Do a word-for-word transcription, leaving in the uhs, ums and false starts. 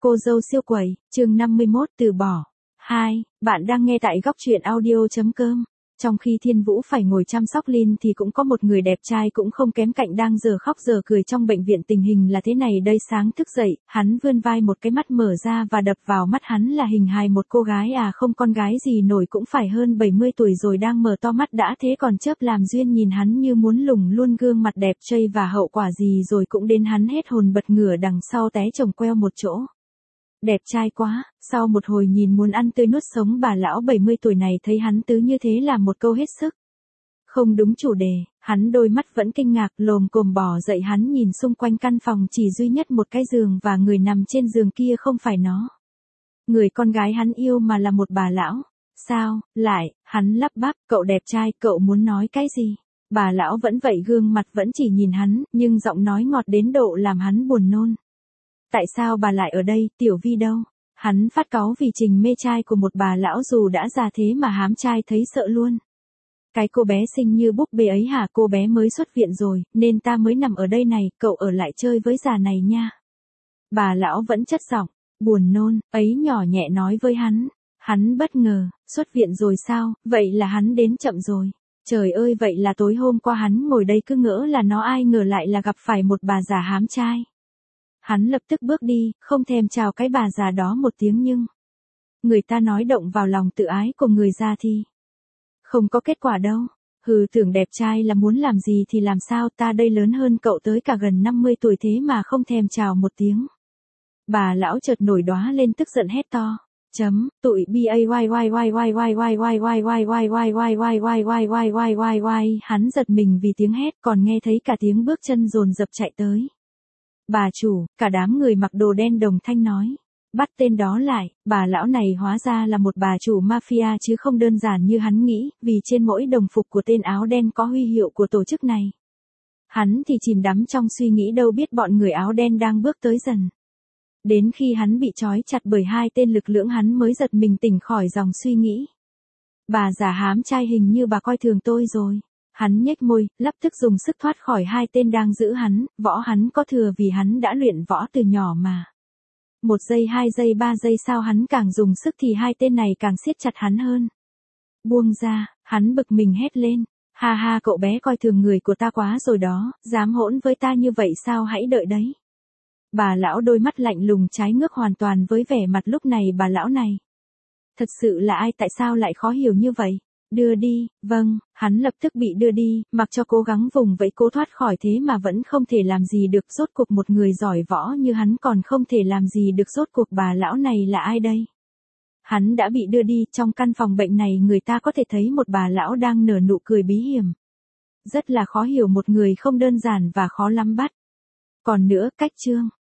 Cô dâu siêu quẩy, chương năm mươi mốt từ bỏ. hai. Bạn đang nghe tại góc truyện audio.com. Trong khi Thiên Vũ phải ngồi chăm sóc Lin thì cũng có một người đẹp trai cũng không kém cạnh đang giờ khóc giờ cười trong bệnh viện. Tình hình là thế này đây, sáng thức dậy, hắn vươn vai, một cái mắt mở ra và đập vào mắt hắn là hình hài một cô gái à không con gái gì nổi cũng phải hơn bảy mươi tuổi rồi, đang mở to mắt đã thế còn chớp làm duyên nhìn hắn như muốn lùng luôn gương mặt đẹp trai, và hậu quả gì rồi cũng đến hắn hết hồn bật ngửa đằng sau té chồng queo một chỗ. Đẹp trai quá, sau một hồi nhìn muốn ăn tươi nuốt sống, bà lão bảy mươi tuổi này thấy hắn tứ như thế là một câu hết sức không đúng chủ đề, hắn đôi mắt vẫn kinh ngạc lồm cồm bò dậy. Hắn nhìn xung quanh căn phòng chỉ duy nhất một cái giường và người nằm trên giường kia không phải nó, người con gái hắn yêu, mà là một bà lão. Sao, lại, hắn lắp bắp, cậu đẹp trai, cậu muốn nói cái gì? Bà lão vẫn vậy, gương mặt vẫn chỉ nhìn hắn, nhưng giọng nói ngọt đến độ làm hắn buồn nôn. Tại sao bà lại ở đây, Tiểu Vi đâu? Hắn phát cáu vì trình mê trai của một bà lão dù đã già thế mà hám trai thấy sợ luôn. Cái cô bé xinh như búp bê ấy hả? Cô bé mới xuất viện rồi, nên ta mới nằm ở đây này, cậu ở lại chơi với già này nha. Bà lão vẫn chất giọng buồn nôn ấy nhỏ nhẹ nói với hắn. Hắn bất ngờ, xuất viện rồi sao? Vậy là hắn đến chậm rồi. Trời ơi, vậy là tối hôm qua hắn ngồi đây cứ ngỡ là nó, ai ngờ lại là gặp phải một bà già hám trai. Hắn lập tức bước đi, không thèm chào cái bà già đó một tiếng, nhưng người ta nói động vào lòng tự ái của người già thì không có kết quả đâu. Hừ, tưởng đẹp trai là muốn làm gì thì làm sao, ta đây lớn hơn cậu tới cả gần năm mươi tuổi thế mà không thèm chào một tiếng. Bà lão chợt nổi đóa lên tức giận hét to. Chấm, tụi B A Y Y Y Y Y Y Y Y Y Y Y Y Y Y Y Y Y Y. Hắn giật mình vì tiếng hét, còn nghe thấy cả tiếng bước chân dồn dập chạy tới. Bà chủ, cả đám người mặc đồ đen đồng thanh nói. Bắt tên đó lại. Bà lão này hóa ra là một bà chủ mafia chứ không đơn giản như hắn nghĩ, vì trên mỗi đồng phục của tên áo đen có huy hiệu của tổ chức này. Hắn thì chìm đắm trong suy nghĩ, đâu biết bọn người áo đen đang bước tới dần. Đến khi hắn bị trói chặt bởi hai tên lực lưỡng, hắn mới giật mình tỉnh khỏi dòng suy nghĩ. Bà già hám trai, hình như bà coi thường tôi rồi. Hắn nhếch môi, lập tức dùng sức thoát khỏi hai tên đang giữ hắn. Võ hắn có thừa vì hắn đã luyện võ từ nhỏ mà. Một giây, hai giây, ba giây sau hắn càng dùng sức thì hai tên này càng siết chặt hắn hơn. Buông ra, hắn bực mình hét lên. Ha ha, cậu bé coi thường người của ta quá rồi đó, dám hỗn với ta như vậy sao, hãy đợi đấy. Bà lão đôi mắt lạnh lùng trái ngược hoàn toàn với vẻ mặt lúc này bà lão này. Thật sự là ai, tại sao lại khó hiểu như vậy? Đưa đi. Vâng, hắn lập tức bị đưa đi, mặc cho cố gắng vùng vẫy cố thoát khỏi thế mà vẫn không thể làm gì được. Rốt cuộc một người giỏi võ như hắn còn không thể làm gì được, rốt cuộc bà lão này là ai đây? Hắn đã bị đưa đi, trong căn phòng bệnh này người ta có thể thấy một bà lão đang nở nụ cười bí hiểm. Rất là khó hiểu, một người không đơn giản và khó lắm bắt. Còn nữa, cách chương.